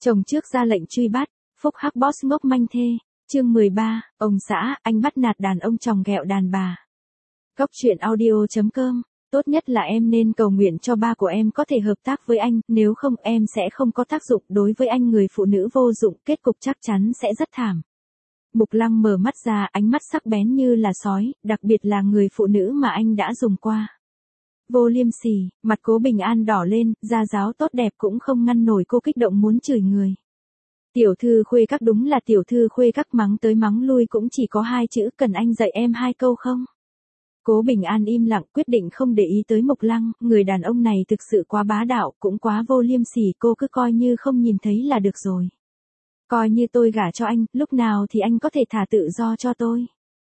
Chồng trước ra lệnh truy bắt, phúc hắc boss ngốc manh thê. Chương 13, ông xã, anh bắt nạt đàn ông chồng ghẹo đàn bà. Góc truyện audio.com. Tốt nhất là em nên cầu nguyện cho ba của em có thể hợp tác với anh, nếu không em sẽ không có tác dụng đối với anh. Người phụ nữ vô dụng, kết cục chắc chắn sẽ rất thảm. Mục Lăng mở mắt ra, ánh mắt sắc bén như là sói, đặc biệt là người phụ nữ mà anh đã dùng qua. Vô liêm sỉ, mặt Cố Bình An đỏ lên, da giáo tốt đẹp cũng không ngăn nổi cô kích động muốn chửi người. Tiểu thư khuê các, đúng là tiểu thư khuê các, mắng tới mắng lui cũng chỉ có hai chữ, cần anh dạy em hai câu không? Cố Bình An im lặng, quyết định không để ý tới Mục Lăng, người đàn ông này thực sự quá bá đạo, cũng quá vô liêm sỉ, cô cứ coi như không nhìn thấy là được rồi. Coi như tôi gả cho anh, lúc nào thì anh có thể thả tự do cho tôi?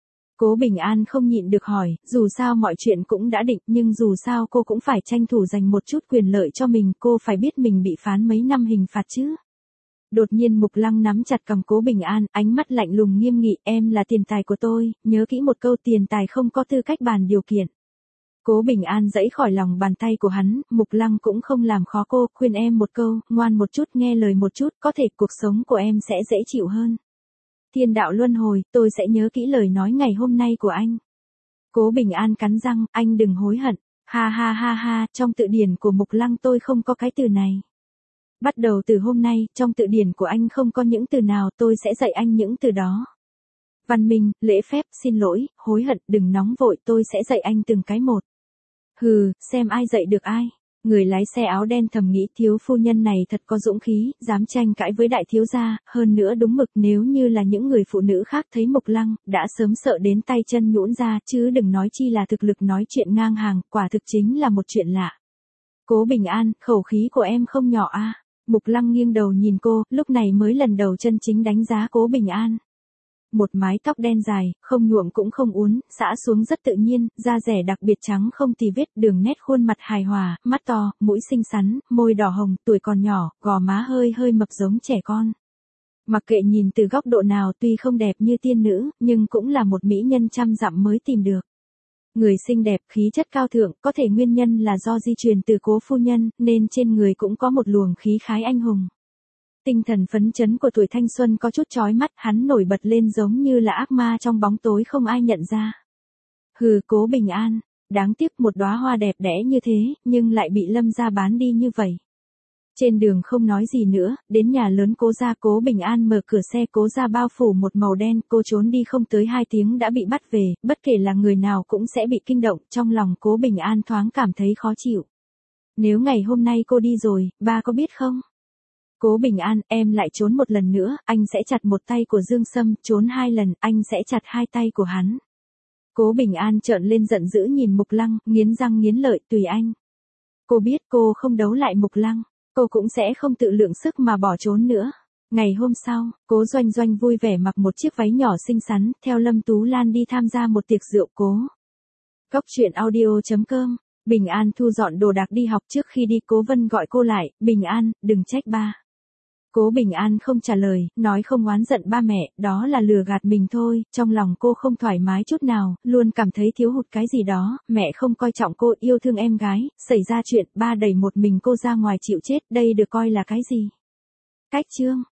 Cố Bình An không nhịn được hỏi, dù sao mọi chuyện cũng đã định, nhưng dù sao cô cũng phải tranh thủ dành một chút quyền lợi cho mình, cô phải biết mình bị phán mấy năm hình phạt chứ. Đột nhiên Mục Lăng nắm chặt cằm Cố Bình An, ánh mắt lạnh lùng nghiêm nghị, em là tiền tài của tôi, nhớ kỹ một câu, tiền tài không có tư cách bàn điều kiện. Cố Bình An giãy khỏi lòng bàn tay của hắn, Mục Lăng cũng không làm khó cô, khuyên em một câu, ngoan một chút, nghe lời một chút, có thể cuộc sống của em sẽ dễ chịu hơn. Thiên đạo luân hồi, tôi sẽ nhớ kỹ lời nói ngày hôm nay của anh. Cố Bình An cắn răng, anh đừng hối hận. Ha ha ha ha, trong tự điển của Mục Lăng tôi không có cái từ này. Bắt đầu từ hôm nay, trong tự điển của anh không có những từ nào, tôi sẽ dạy anh những từ đó. Văn minh, lễ phép, xin lỗi, hối hận, đừng nóng vội, tôi sẽ dạy anh từng cái một. Hừ, xem ai dạy được ai. Người lái xe áo đen thầm nghĩ, thiếu phu nhân này thật có dũng khí, dám tranh cãi với đại thiếu gia, hơn nữa đúng mực, nếu như là những người phụ nữ khác thấy Mục Lăng, đã sớm sợ đến tay chân nhũn ra, chứ đừng nói chi là thực lực nói chuyện ngang hàng, quả thực chính là một chuyện lạ. Cố Bình An, khẩu khí của em không nhỏ a. Mục Lăng nghiêng đầu nhìn cô, lúc này mới lần đầu chân chính đánh giá Cố Bình An. Một mái tóc đen dài, không nhuộm cũng không uốn, xõa xuống rất tự nhiên, da rẻ đặc biệt trắng không tì vết, đường nét khuôn mặt hài hòa, mắt to, mũi xinh xắn, môi đỏ hồng, tuổi còn nhỏ, gò má hơi mập giống trẻ con. Mặc kệ nhìn từ góc độ nào, tuy không đẹp như tiên nữ, nhưng cũng là một mỹ nhân trăm dặm mới tìm được. Người xinh đẹp, khí chất cao thượng, có thể nguyên nhân là do di truyền từ Cố phu nhân, nên trên người cũng có một luồng khí khái anh hùng. Tinh thần phấn chấn của tuổi thanh xuân có chút chói mắt, hắn nổi bật lên giống như là ác ma trong bóng tối không ai nhận ra. Hừ, Cố Bình An, đáng tiếc một đóa hoa đẹp đẽ như thế, nhưng lại bị Lâm gia bán đi như vậy. Trên đường không nói gì nữa, đến nhà lớn Cố gia, Cố Bình An mở cửa xe Cố gia bao phủ một màu đen, cô trốn đi không tới 2 tiếng đã bị bắt về, bất kể là người nào cũng sẽ bị kinh động, trong lòng Cố Bình An thoáng cảm thấy khó chịu. Nếu ngày hôm nay cô đi rồi, ba có biết không? Cố Bình An, em lại trốn một lần nữa, anh sẽ chặt một tay của Dương Sâm, trốn 2 lần, anh sẽ chặt 2 tay của hắn. Cố Bình An trợn lên giận dữ nhìn Mục Lăng, nghiến răng nghiến lợi, tùy anh. Cô biết cô không đấu lại Mục Lăng, cô cũng sẽ không tự lượng sức mà bỏ trốn nữa. Ngày hôm sau, Cố Doanh Doanh vui vẻ mặc một chiếc váy nhỏ xinh xắn, theo Lâm Tú Lan đi tham gia một tiệc rượu Cố. Góc truyện audio.com. Bình An thu dọn đồ đạc đi học, trước khi đi Cố Vân gọi cô lại, Bình An, đừng trách ba. Cố Bình An không trả lời, nói không oán giận ba mẹ, đó là lừa gạt mình thôi, trong lòng cô không thoải mái chút nào, luôn cảm thấy thiếu hụt cái gì đó, mẹ không coi trọng cô, yêu thương em gái, xảy ra chuyện, ba đẩy một mình cô ra ngoài chịu chết, đây được coi là cái gì? Cách chương